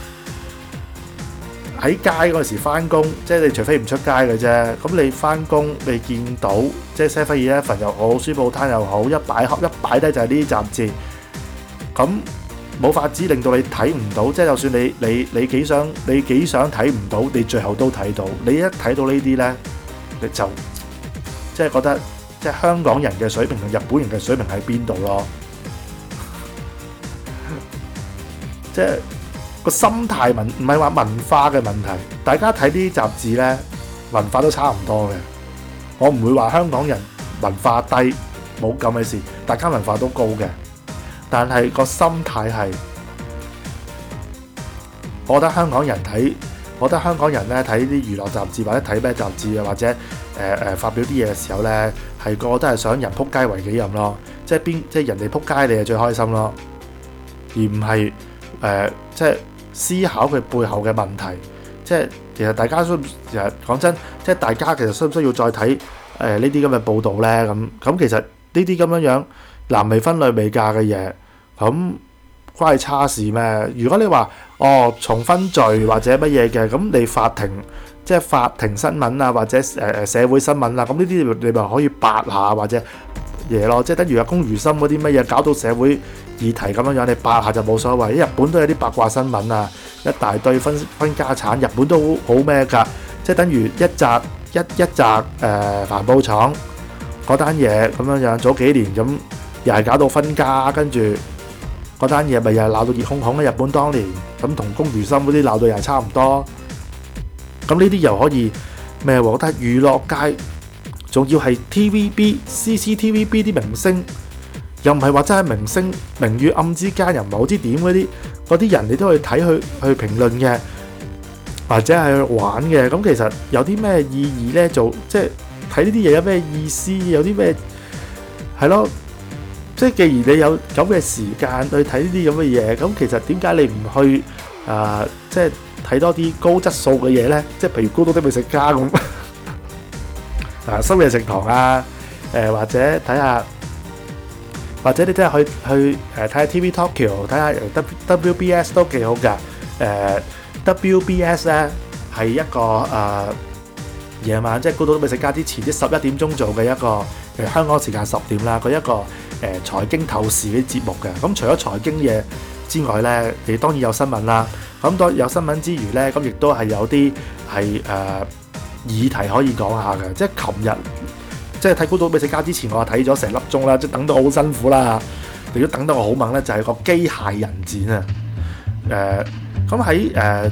喺街嗰時翻工，即係你除非唔出街嘅啫。咁你翻工你見到即係 7-11又好，書報攤又好，一擺低就係呢啲雜誌。咁冇法子令到你睇唔到，即係就算你幾想睇唔到，你最後都睇到。你一睇到呢啲呢，你就即係覺得即係香港人嘅水平同日本人嘅水平喺邊度咯？即係個心態唔係話文化嘅問題，大家睇呢啲雜誌呢，文化都差唔多嘅。我唔會話香港人文化低，冇咁嘅事，大家文化都高嘅。但係個心態係，我覺得香港人呢睇呢啲娛樂雜誌或者睇咩雜誌啊，或者發表啲嘢嘅時候呢，係個個都係想人撲街為己任咯，即係人哋撲街你係最開心咯，而唔係即係思考佢背後嘅問題。即係其實大家其實講真，即係大家其實需唔需要再睇呢啲咁嘅報導呢？咁其實呢啲咁樣男未婚女未嫁嘅嘢，咁關你叉事咩？如果你話重婚罪或者乜嘢嘅，咁你法庭新聞啊，或者社會新聞啊，咁呢啲你咪可以八下或者嘢咯，即係等於阿龔如心嗰啲乜嘢搞到社會議題咁樣，你八下就冇所謂。日本都有啲八卦新聞啊，一大堆分家產，日本都好咩㗎？即係等於一擲帆布廠嗰單嘢咁樣，早幾年咁又係搞到分家，跟住嗰單嘢咪又係鬧到熱烘烘嘅。日本當年咁同龔如心嗰啲鬧到又係差唔多。咁呢啲又可以咩喎？但係娛樂界仲要係 TVB、CCTVB 啲明星，又唔係話真係明星，明與暗之間又唔係好知點嗰啲人，你都可以睇去評論嘅，或者係去玩嘅。咁其實有啲咩意義呢？即係睇呢啲嘢有咩意思？有啲咩係咯？即係既然你有咁嘅時間去睇呢啲咁嘅嘢，咁其實點解你唔去即係睇多啲高質素嘅嘢呢？即係譬如高到啲美食家咁深夜食堂啊，或者睇下，或者你真係去睇下 TV Tokyo， 睇下 WBS 都幾好㗎。WBS 咧係一個夜晚即係高到啲美食家之前啲11點鐘做嘅一個香港時間10點啦，佢一個財經透視嘅節目嘅。咁除咗財經嘢之外咧，你當然有新聞啦。咁當有新聞之餘咧，咁亦都係有啲係議題可以講下嘅。即係琴日即係睇高島美食家之前，我睇咗成粒鐘啦，即係等到好辛苦啦。如果等到我好猛咧，就係個機械人展啊。咁喺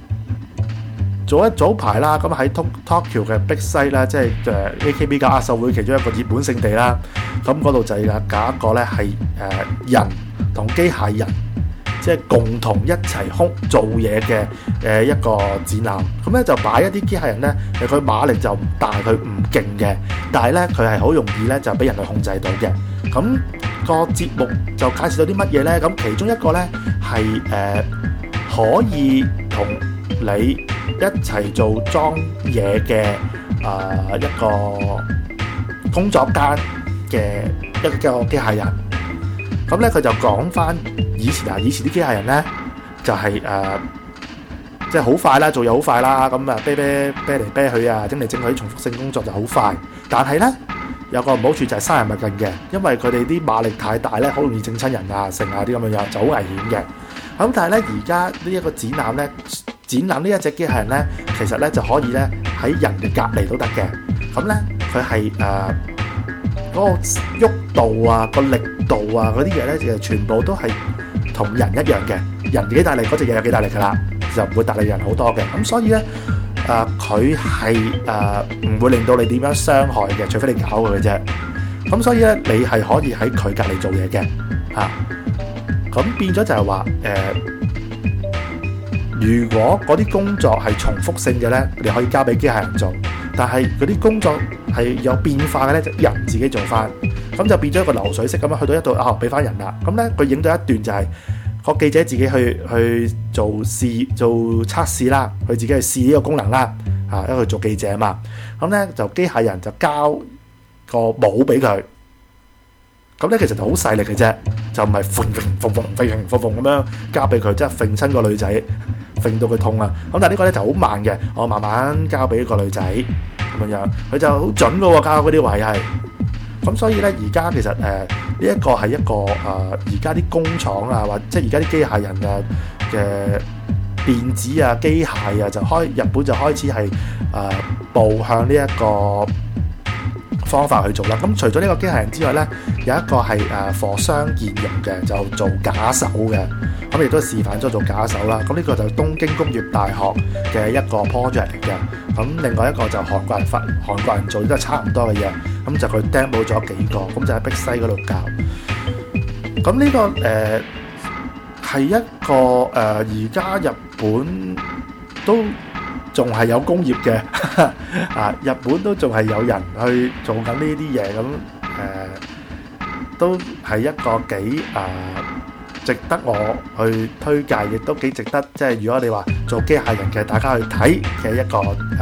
早排啦，咁喺 Tokyo 嘅 Big Sight 啦，即係AKB 嘅亞洲會其中一個熱門勝地啦。咁嗰度就係搞一個咧係人同機械人，即係共同一齊做嘢嘅一個展覽。咁咧就擺一啲機械人咧，佢馬力就唔大，佢唔勁嘅，但係咧佢係好容易咧就俾人去控制到嘅。咁個節目就介紹到啲乜嘢咧？咁其中一個咧係可以同你一齊做裝嘢嘅一個工作間嘅一個機械人。 咁咧佢就講翻以前啲機械人咧就係即係好快啦，做嘢好快啦，咁啊啤嚟啤去啊，整嚟整去啲重複性工作就好快。但係咧有個唔好處就係生人勿近嘅，因為佢哋啲馬力太大咧，好容易整親人啊、剩啊啲咁嘅嘢，就好危險嘅。咁但係咧而家呢一個展覽咧，展覽呢一隻機械人咧，其實咧就可以咧喺人嘅隔離都得嘅。咁咧佢係嗰個喐度啊、個力度啊嗰啲嘢咧，其實全部都係同人一樣嘅。人幾大力，嗰隻嘢有幾大力㗎啦，就唔會大力人好多嘅。咁所以咧佢係唔會令到你點樣傷害嘅，除非你搞佢嘅啫。咁所以咧你係可以喺佢隔離做嘢嘅嚇。咁變咗就係話如果嗰啲工作係重複性嘅咧，你可以交俾機械人做。但係嗰啲工作係有變化嘅咧，就人自己做翻。咁就變咗一個流水式咁樣去到一度俾翻人啦。咁咧佢影到一段就係個記者自己去做測試啦，佢自己去試呢個功能啦。因為佢做記者嘛。咁咧就機械人就交個帽俾佢。咁咧其實就好細力嘅啫，就唔係咁樣交俾佢，即係揈親個女仔，揈到佢痛啊！咁但係呢個咧就好慢嘅，我慢慢交俾個女仔咁樣，佢就好準嘅喎，交嗰啲位係。咁所以咧而家其實呢一個係一個而家啲工廠啊，或即係而家啲機械人嘅電子啊、機械啊，日本就開始係步向呢一個方法去做啦。咁除咗呢個機械人之外咧，有一個係for商業用嘅，就做假手嘅。咁亦都示範咗做假手啦。咁呢個就東京工業大學嘅一個 project 嚟嘅。咁另外一個就韓國人做都係差唔多嘅嘢。咁就佢 demo 咗幾個，咁就喺碧西嗰度教。咁呢個係一個而家日本都仲係有工業嘅日本都仲係有人去做緊呢啲嘢，咁都係一個幾值得我去推介，亦都幾值得，即係如果你話做機械人嘅，大家去睇嘅一個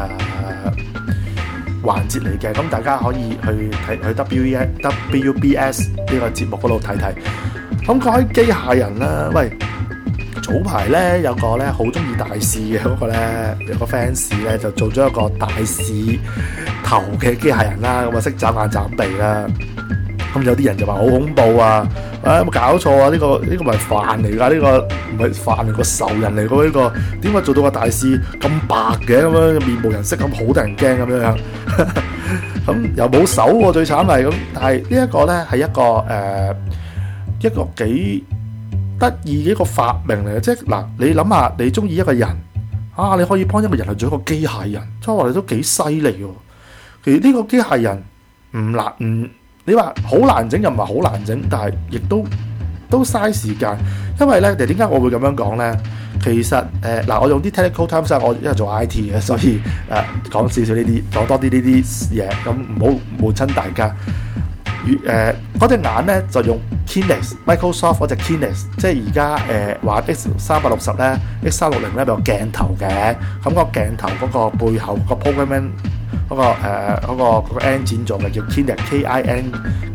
環節嚟嘅。咁大家可以去 WBS 呢個節目嗰度睇睇。咁講起機械人啦，喂，早排咧有個咧好中意大視嘅嗰個咧，有個 fans 咧就做咗一個大視頭嘅機械人啦，咁啊識眨眼眨鼻啦。咁有啲人就話好恐怖啊！有冇搞錯啊？呢個唔係飯嚟㗎，呢個唔係飯嚟，個仇人嚟㗎呢個。點解做到個大視咁白嘅咁樣，面無人色咁，好得人驚咁樣？咁又冇手喎，最慘係咁。但係呢一個咧係一個幾得意嘅一個發明嚟嘅，即係嗱，你諗下，你中意一個人你可以幫一個人去做一個機械人，即係話你都幾犀利喎。其實呢個機械人唔難，你話好難整又唔係好難整，但係亦都嘥時間。因為咧，點解我會咁樣講咧？其實我用啲 technical terms，我因為做 IT 嘅，所以講少少呢啲，講多啲呢啲嘢，咁唔好悶親大家。嗰隻眼咧就用 Kinect，Microsoft 嗰隻 Kinect， 即係而家話 X360 咧、X360 咧有鏡頭嘅，咁個鏡頭嗰個背後個 programming 嗰個 engine 做嘅叫 Kinect，Kinect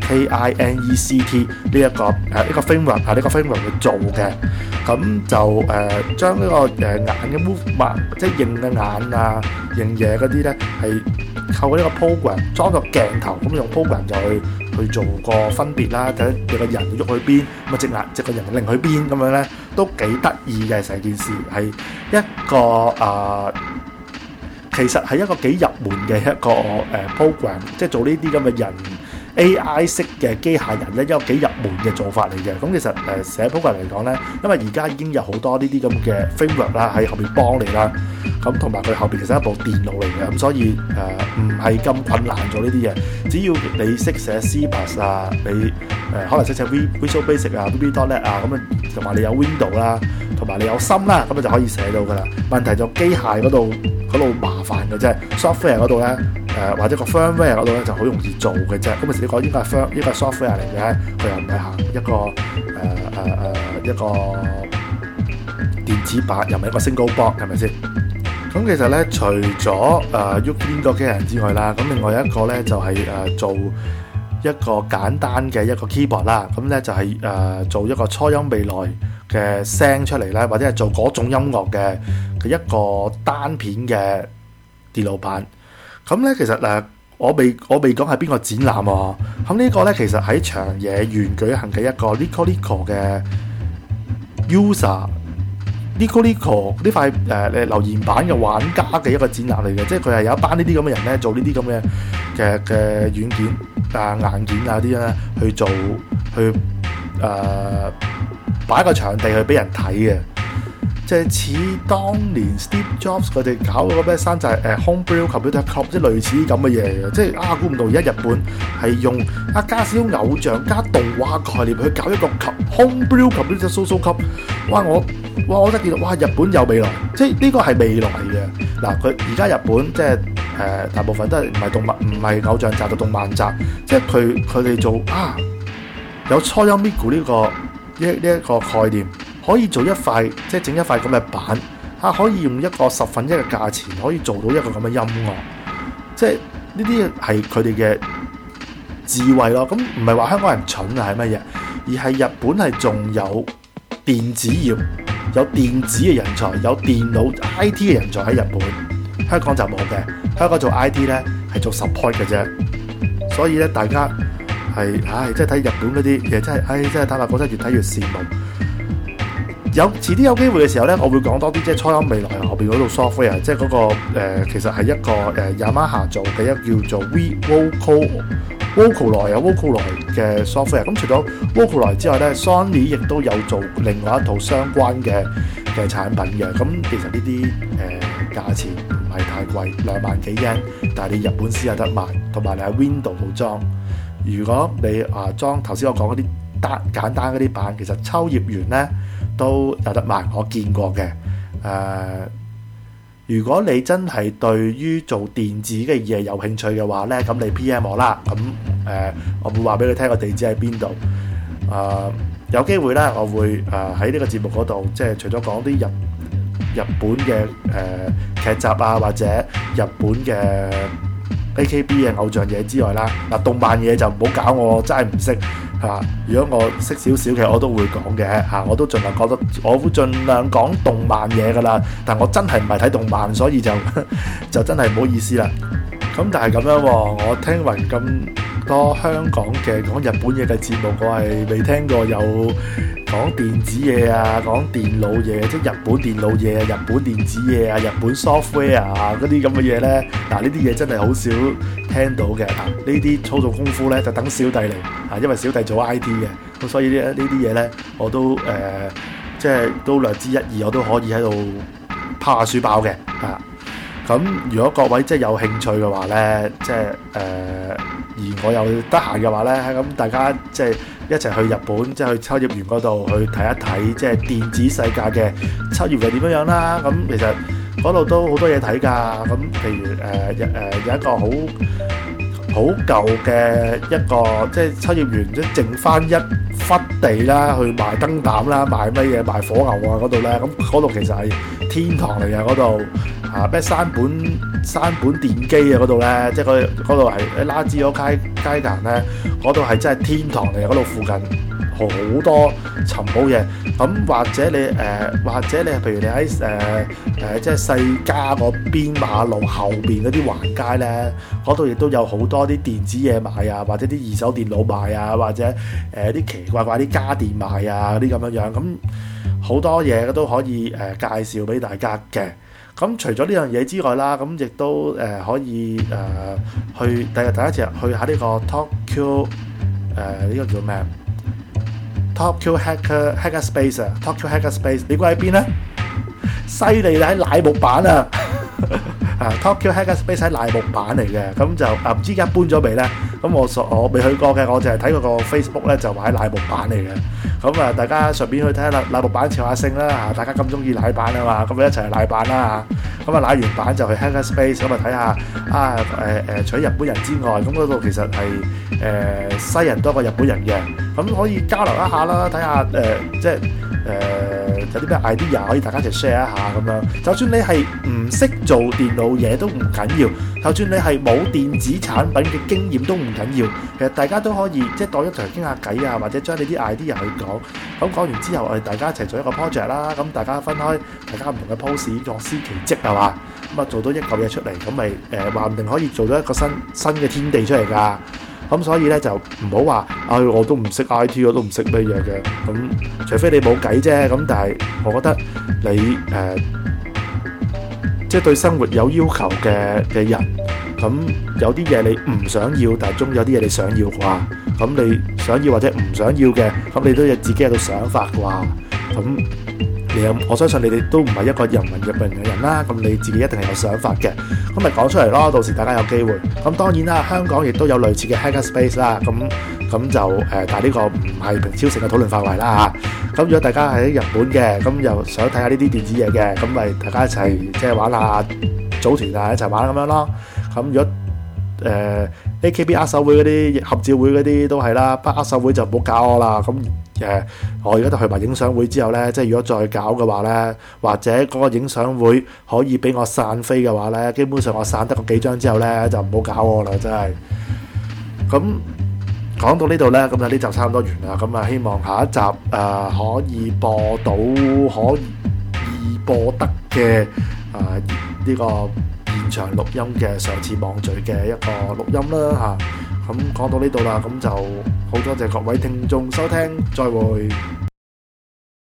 呢一個 framework 呢個 framework 去做嘅，咁就將呢個眼嘅 movement， 即係認嘅眼啊、認嘢嗰啲咧係透過呢個 program 裝個鏡頭，咁用 program 就去做個分別啦，睇你個人喐去邊，咁啊隻個人擰去邊咁樣咧，都幾得意嘅。成件事係一個其實係一個幾入門嘅一個program， 即係做呢啲咁嘅人 AI 式嘅機械人咧，一個幾入門嘅做法嚟嘅。咁其實寫 program 嚟講咧，因為而家已經有好多呢啲咁嘅 framework 啦，喺後邊幫你啦。咁同埋佢後邊其實係一部電腦嚟嘅，咁所以唔係咁困難做呢啲嘢。只要你識寫 C++你可能識寫 Visual Basic VB.NET 咁啊，同埋你有 Windows 啦，同埋你有心啦，咁就可以寫到噶啦。問題就機械嗰度麻煩嘅啫 ，software 嗰度咧或者個 firmware 嗰度咧就好容易做嘅啫。咁其實你講應該係 software 嚟嘅，佢又唔係行一個電子版，又唔係一個 single board， 係咪先？咁其實咧，除咗Yuki 個機械人之外啦，咁另外一個咧就係做一個簡單嘅一個 keyboard 啦，咁咧就係做一個初音未來嘅聲出嚟咧，或者係做嗰種音樂嘅一個單片嘅電腦版。咁咧其實我未講係邊個展覽喎。咁呢個咧其實喺長野縣舉行嘅一個 Nico 嘅 user Nico 呢塊留言板嘅玩家嘅一個展覽嚟嘅，即係佢係有一班呢啲咁嘅人咧做呢啲咁嘅軟件硬件啊啲咧去做去擺個場地去俾人睇嘅，即係似當年 Steve Jobs 佢哋搞嗰個咩山寨Homebrew Computer Club， 即係類似啲咁嘅嘢嘅，即係估唔到而家日本係用加少偶像加動畫概念去搞一個 Homebrew Computer Social Club。我真係見到日本有未來，即係呢個係未來嘅。嗱，佢而家日本即係大部分都係唔係動漫，唔係偶像集到動漫集，即係佢哋做有初音 Miku 呢一個概念，可以做一塊即係整一塊咁嘅板可以用一個1/10嘅價錢可以做到一個咁嘅音樂，即係呢啲係佢哋嘅智慧咯。咁唔係話香港人蠢係乜嘢，而係日本係仲有電子業。有電子嘅人才，有電腦 IT 嘅人才喺日本，香港就冇嘅。香港做 IT 咧係做 support 嘅啫，所以咧大家係即係睇日本嗰啲嘢真係，真係坦白講真係越睇越羨慕。遲啲有機會嘅時候咧，我會講多啲即係初音未來後邊嗰度 software， 即係嗰個其實係一個Yamaha 做嘅一叫做 Vocaloid 嘅 software。咁除咗 Vocaloid 之外咧 ，Sony 亦都有做另外一套相關嘅產品嘅。咁其實呢啲價錢唔係太貴，2萬幾yen，但係你日本先有得賣，同埋你喺 Windows 度裝。如果你裝頭先我講嗰啲簡單嗰啲版，其實秋葉原咧都有得賣，我見過嘅。如果你真係對於做電子嘅嘢有興趣嘅話咧，咁你 PM 我啦。咁我會話俾你聽個地址喺邊度。有機會咧，我會喺呢個節目嗰度，即係除咗講啲日本嘅劇集或者日本嘅 AKB 嘅偶像嘢之外啦，動漫嘢就唔好搞我真係唔識。如果我識少少嘅，我都會講嘅我都盡量講得，我會盡量講動漫嘢噶啦。但我真係唔係睇動漫，所以就真係唔好意思啦。咁但係咁樣我聽聞咁多香港嘅講日本嘢嘅節目，我係未聽過有講電子嘢講電腦嘢，即係日本電腦嘢日本電子嘢日本 software 嗰啲咁嘅嘢咧。呢啲嘢真係好少聽到嘅。呢啲操作功夫咧就等小弟嚟因為小弟做 IT 嘅，咁所以呢啲嘢咧我都即係都略知一二，我都可以喺度拋下書包嘅咁如果各位即係有興趣嘅話咧，即係而我又得閒嘅話咧，咁大家即係一齊去日本，即係去秋葉原嗰度去睇一睇，即係電子世界嘅秋葉係點樣啦。咁其實嗰度都好多嘢睇㗎。咁譬如有一個好舊嘅一個，即係秋葉原即係剩翻一忽地啦，去賣燈膽啦，賣乜嘢賣火牛嗰度咧。咁嗰度其實係天堂嚟嘅，嗰度咩山本電機嗰度咧，即係嗰度係拉茲嗰街壇咧，嗰度係真係天堂嚟嘅。嗰度附近好多尋寶嘢。咁或者你譬如你喺即係世嘉嗰邊馬路後邊嗰啲橫街咧，嗰度亦都有好多啲電子嘢賣或者啲二手電腦賣或者啲奇怪啲家電賣嗰啲咁樣。咁好多嘢都可以介紹俾大家嘅。咁除咗呢樣嘢之外啦，咁亦都可以去第一次去下呢個 Tokyo 呢個叫咩？Tokyo Hacker Space Tokyo Hacker Space， 你估喺邊咧？犀利啦，喺乃木坂Tokyo Hacker Space 喺乃木坂嚟嘅，咁就唔知而家搬咗未咧？咁我未去過嘅，我就係睇嗰個 Facebook 咧，就話喺乃木坂嚟嘅。咁大家順便去睇下乃木坂朝下聖啦，大家咁中意乃坂啊嘛，咁一齊去乃坂啦嚇。咁乃完坂就去 Hacker Space， 咁睇下除咗日本人之外，咁嗰度其實係西人多過日本人嘅，咁可以交流一下啦，睇下即係有啲咩 idea 可以大家一齊 share 一下咁樣。就算你係唔識做電腦嘢都唔緊要，睇就算你係冇電子產品嘅經驗都唔緊要，其實大家都可以即係當一齊傾下偈啊，或者將你啲 idea 去講。咁講完之後，我哋大家一齊做一個 project 啦。咁大家分開，大家唔同嘅 pose 各司其職係嘛？咁啊做到一嚿嘢出嚟，咁咪話唔定可以做到一個新嘅天地出嚟㗎。咁所以咧就唔好話，我都唔識 IT， 我都唔識咩嘢嘅。咁除非你冇計啫。咁但係我覺得你即係對生活有要求嘅人，咁有啲嘢你唔想要，但係終有啲嘢你想要啩。咁你想要或者唔想要嘅，咁你都有自己有個想法啩。咁我相信你哋都唔係一個人云亦云嘅人啦，咁你自己一定係有想法嘅，咁咪講出嚟咯，到時大家有機會。咁當然啦，香港亦都有類似嘅 Hacker Space 啦，咁就但係呢個唔係平超城嘅討論範圍啦嚇。咁如果大家喺日本嘅，咁又想睇下呢啲電子嘢嘅，咁咪大家一齊即係玩下組團啊，一齊玩咁樣咯。咁如果AKB 握手會嗰啲合照會嗰啲都係啦，不握手會就唔好搞我啦。咁我而家就去埋影相會之後呢，即係如果再搞嘅話呢，或者嗰個影相會可以俾我散飛嘅話呢，基本上我散得個幾張之後呢，就唔好搞我啦，真係。咁講到呢度呢，咁啊呢集差唔多完啦。咁啊希望下一集可以播到可以播得嘅呢個現場錄音嘅上次網聚嘅一個錄音啦嚇。咁講到呢度啦，咁就好多謝各位聽眾收聽，再會。